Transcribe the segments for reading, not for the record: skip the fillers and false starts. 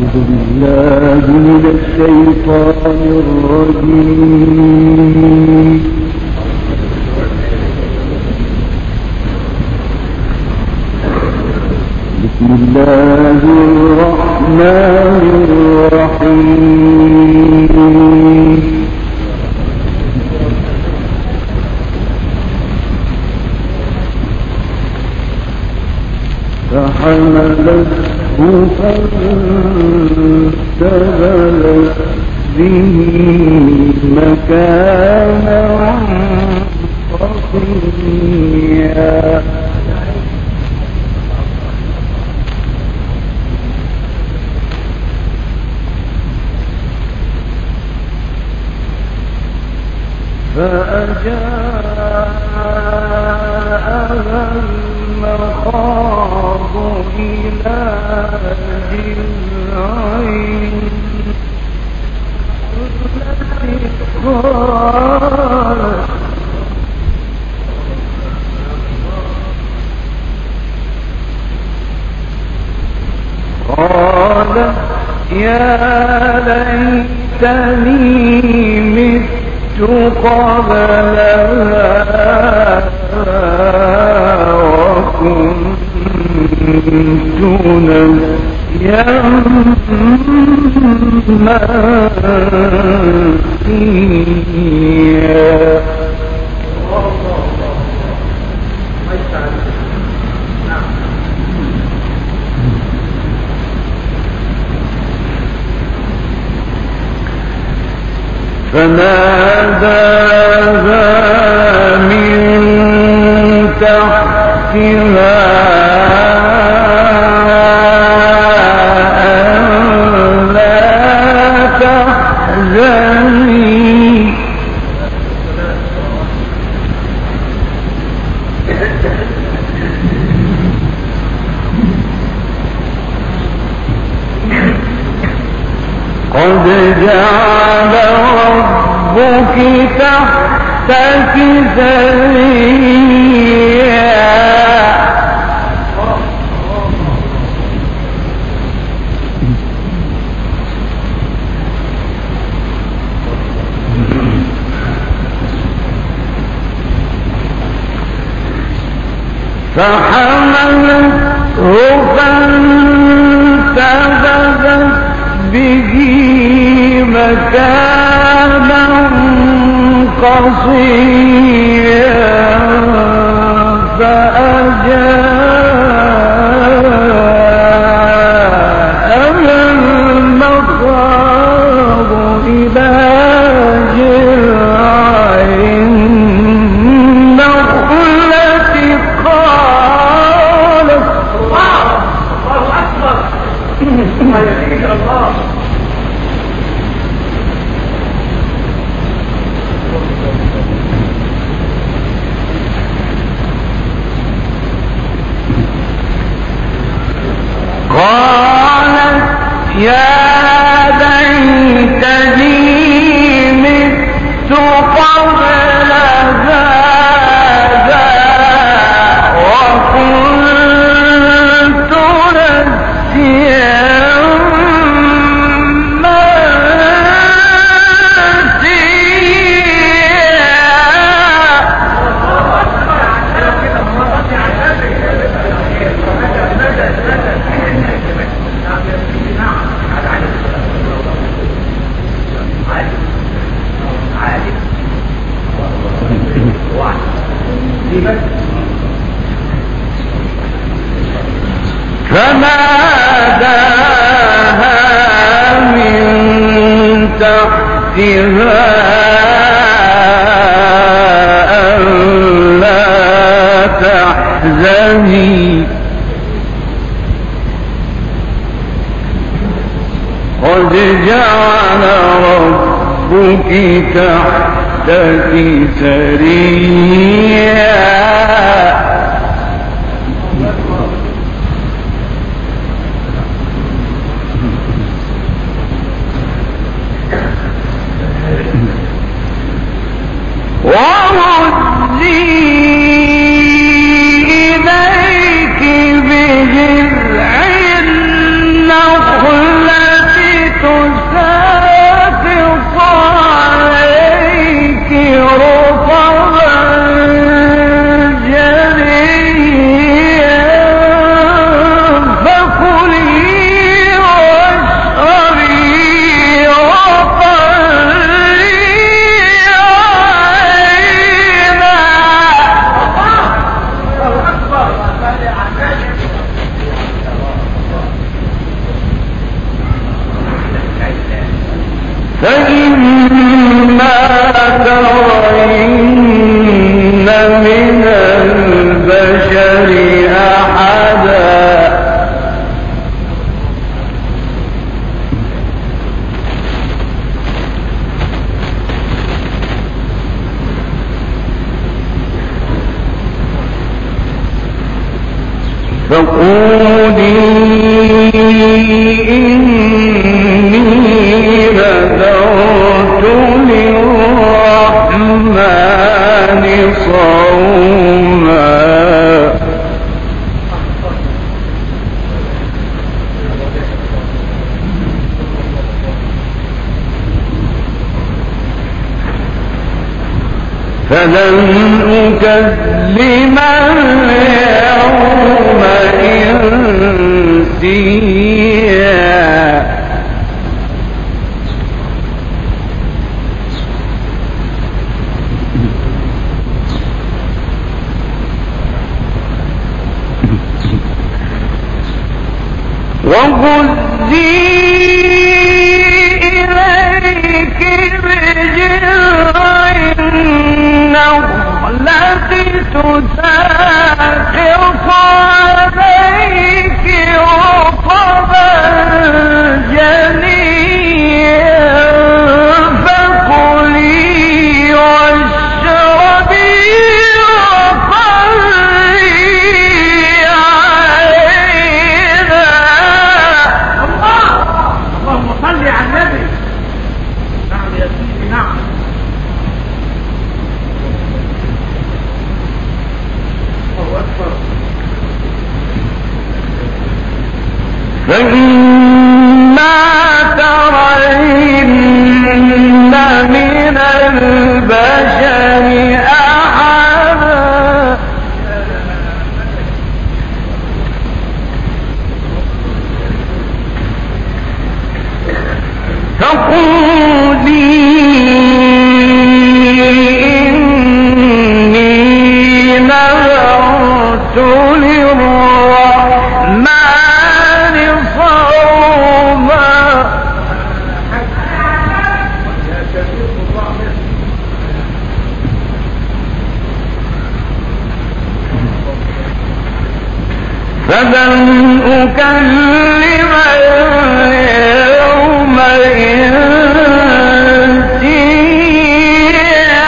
بالله من الشيطان الرجيم. بسم الله الرحمن الرحيم. فحملته فانتبذت به مكانا قصيا. فأجاءها المخاض إلى جذعين قالت يا ليتني مت قبل وكنت نسيا منسيا. فناداها من تحتها ألا تحزني قد جعل ربك تحتك سريا. فحملته فانتبذت به مكانا قصيا. فأجاءها المخاض إلى جذع النخلة قالت الله أكبر ما يزيد الله. قالت يا ليتني مت قبل هذا وكنت نسيا فناداها من تحتها ألا تحزني قد جعل ربك تحتك سريا. وهزي إليك بجذع النخلة البشر أحدا فقولي إني نذرت للرحمن صوما فلن أكلم اليوم إنسيا وهزي إليك بجذع النخلة تساقط عليك رطبا جنيا فكلي واشربي وقري عينا. اللهم صل على النبي. نعم يا سيدي نعم. فإما ترين من البشر أحدا فقولي إني نذرت للرحمن صوما فلن أكلم اليوم إنسيا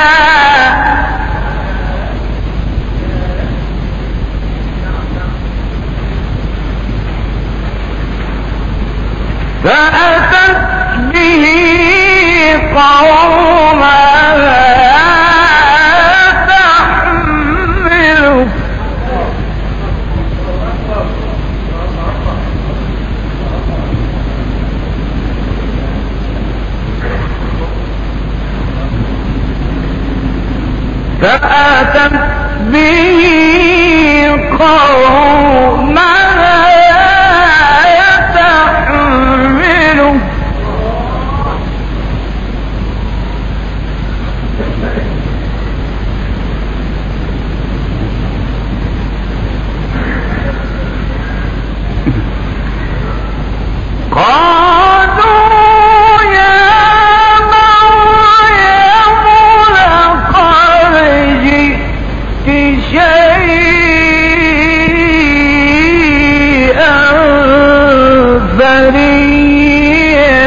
فأتت به قومها تحمله فأتت به قومها تحمله قالوا يا مريم لقد جئت شيئا فريا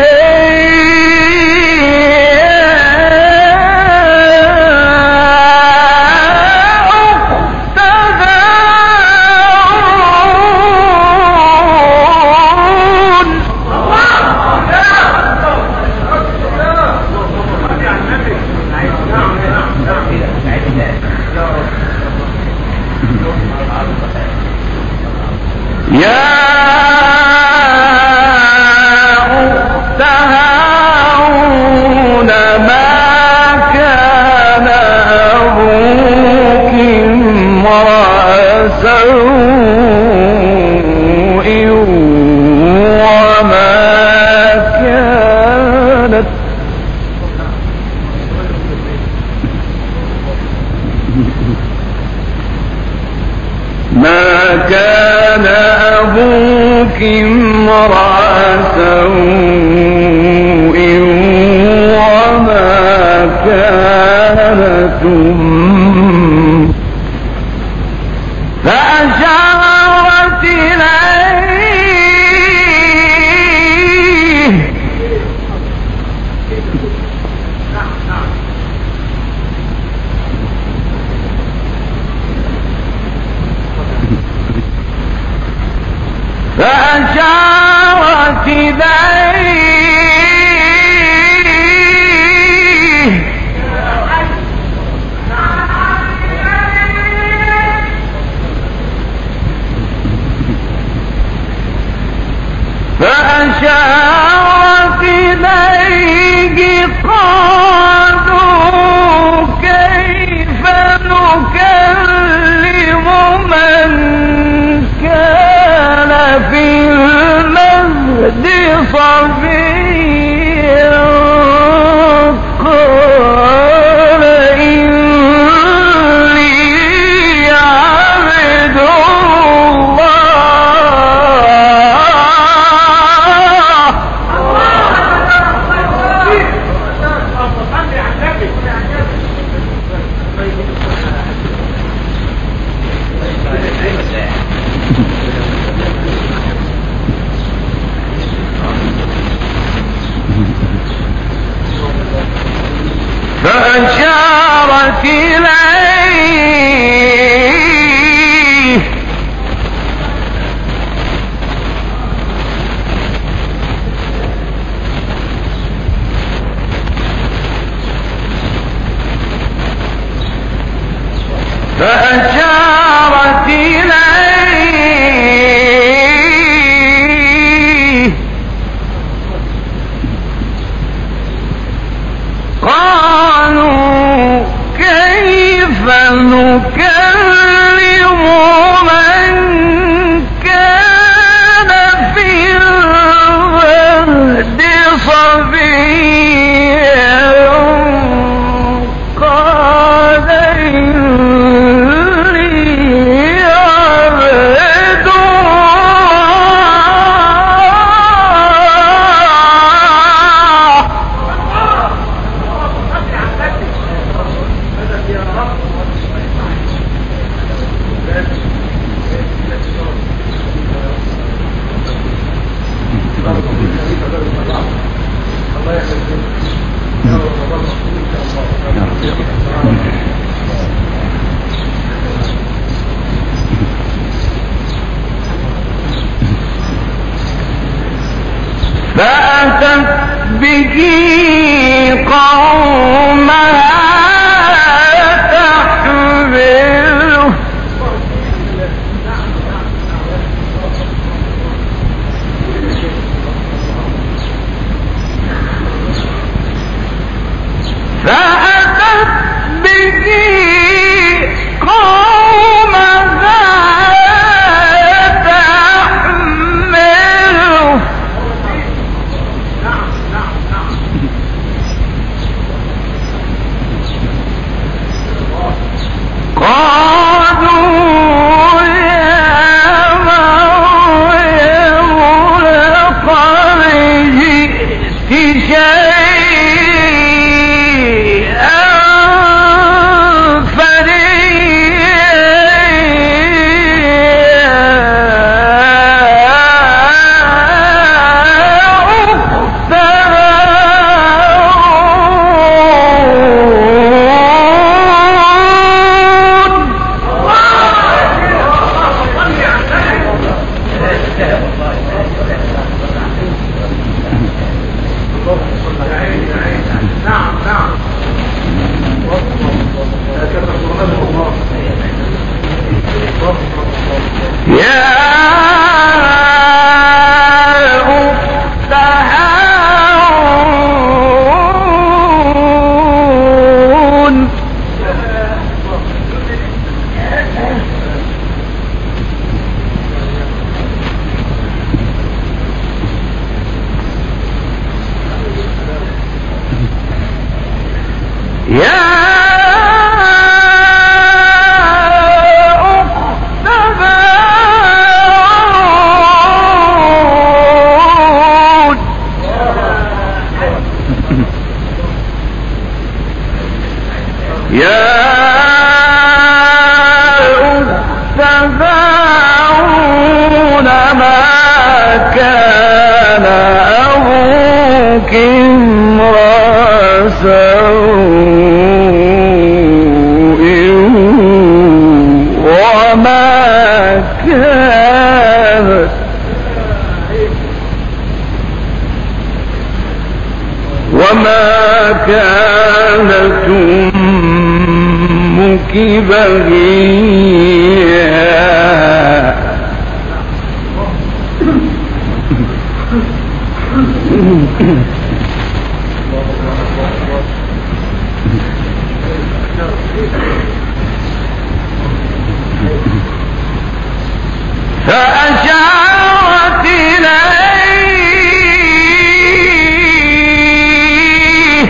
أخت هارون. يا أخت هارون ما كان أبوك امرأ سوء وما كانت أبوك امرأ سوء وما كانت فأشارت إليه فأشارت إليه قالوا كيف نكلم من كان في المهد صبيا قال إني عبد فأشارت إليه فأشارت إليه قالوا كيف نكلم من كان في المهد صبيا قال إني عبد فأتت به قومها تحمله فأتت به قومها تحمله قالوا يا مريم لقد جئت شيئا امرأ سوء وما كانت أمك بغيا فأشارت إليه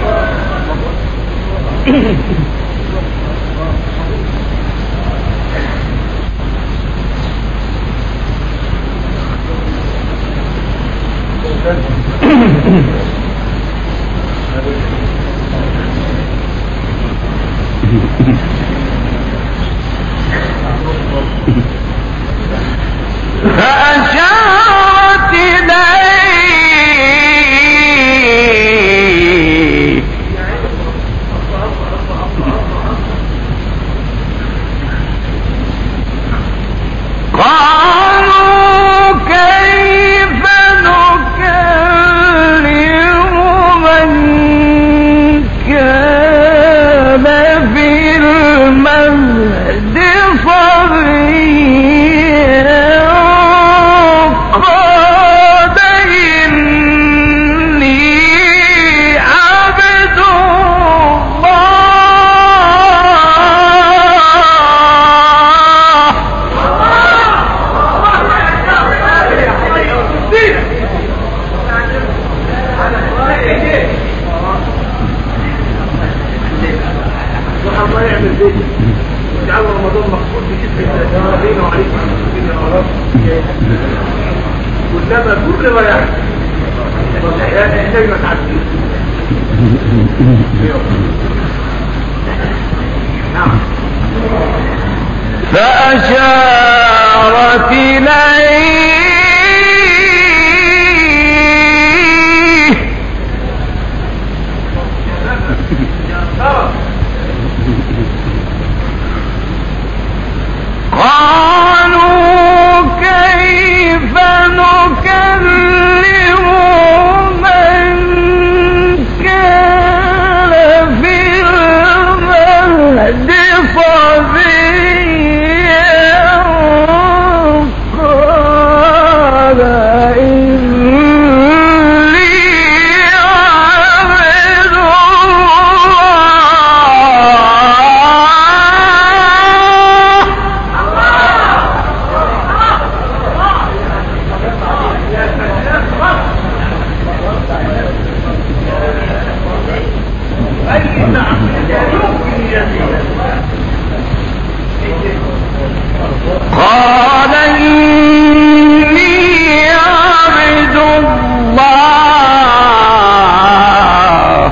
فأشارت إليه قالوا كيف نكلم من كان في المهد صبيا قال إني عبد الله يعمل بيت وجعل رمضان مقصود بجسم الذين وعليكم يا رب كلما كل ما يحدث زي ما تعدي نعم فأشارت إليه قالوا كيف نكلم من كان في المهد صبيا قال إني عبد قال إني عبد الله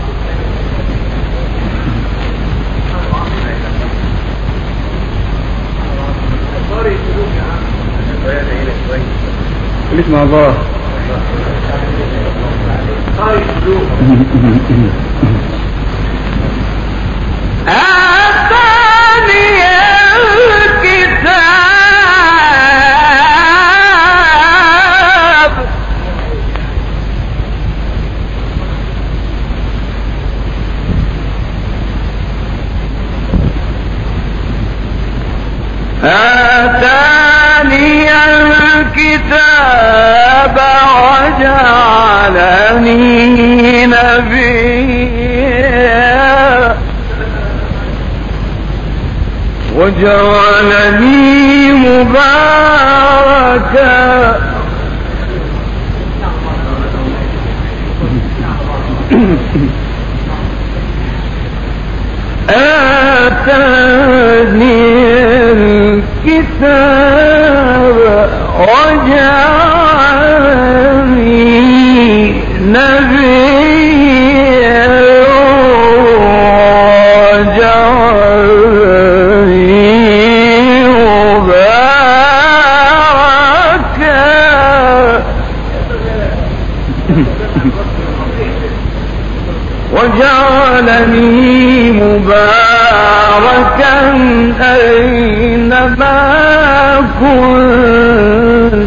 خليك مع الله آتاني الكتاب آتاني الكتاب وجعلني نبيا وجعلني مباركا آتاني الكتاب وجعلني نبيا وجعلني مباركا جعلني مباركا أينما كنت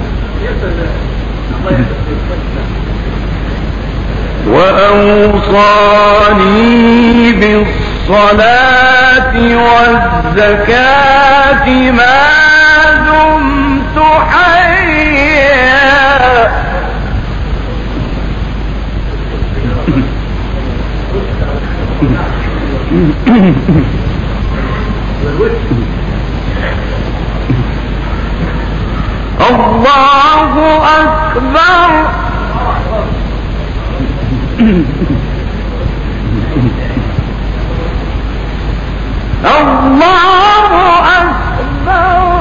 وأوصاني بالصلاة والزكاة ما دمت حيا الله أكبر الله أكبر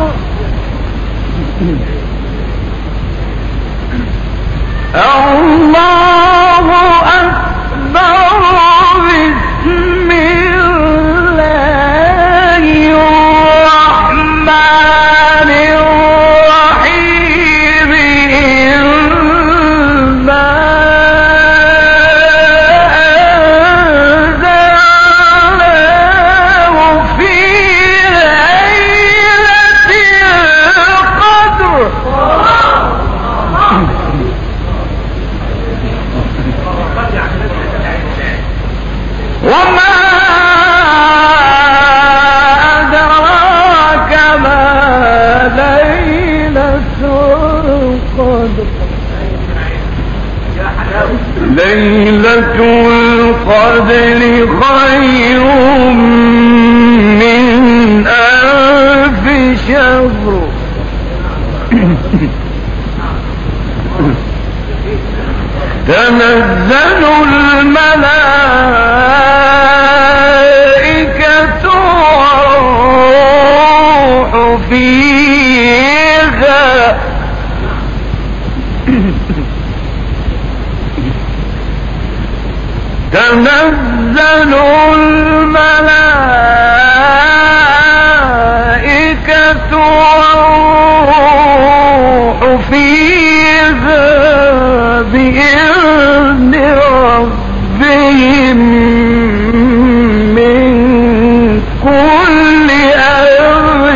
الله أكبر بسم الله الرحمن الرحيم إنا أنزلناه في ليلة القدر وما أدراك ما ليلة القدر ليلة القدر خير من 1000 شهر تنزل الملائكة والروح فيها تنزل الملائكة والروح فيها بإذن ربهم من كل أمر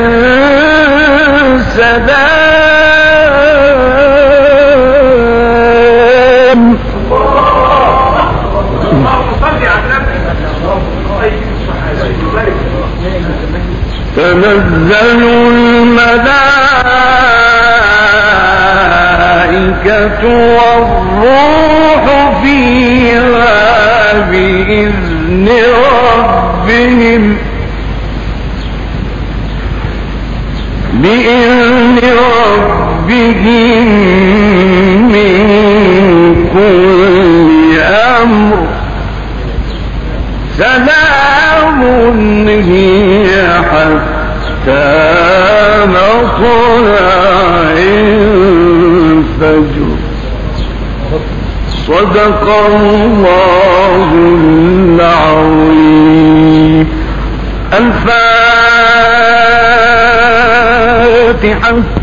سلام تنزل الملائكة والروح فيها بإذن ربهم من كل أمر سلام هي حتى مطلع الفجر صدق الله العظيم. الفاتحة.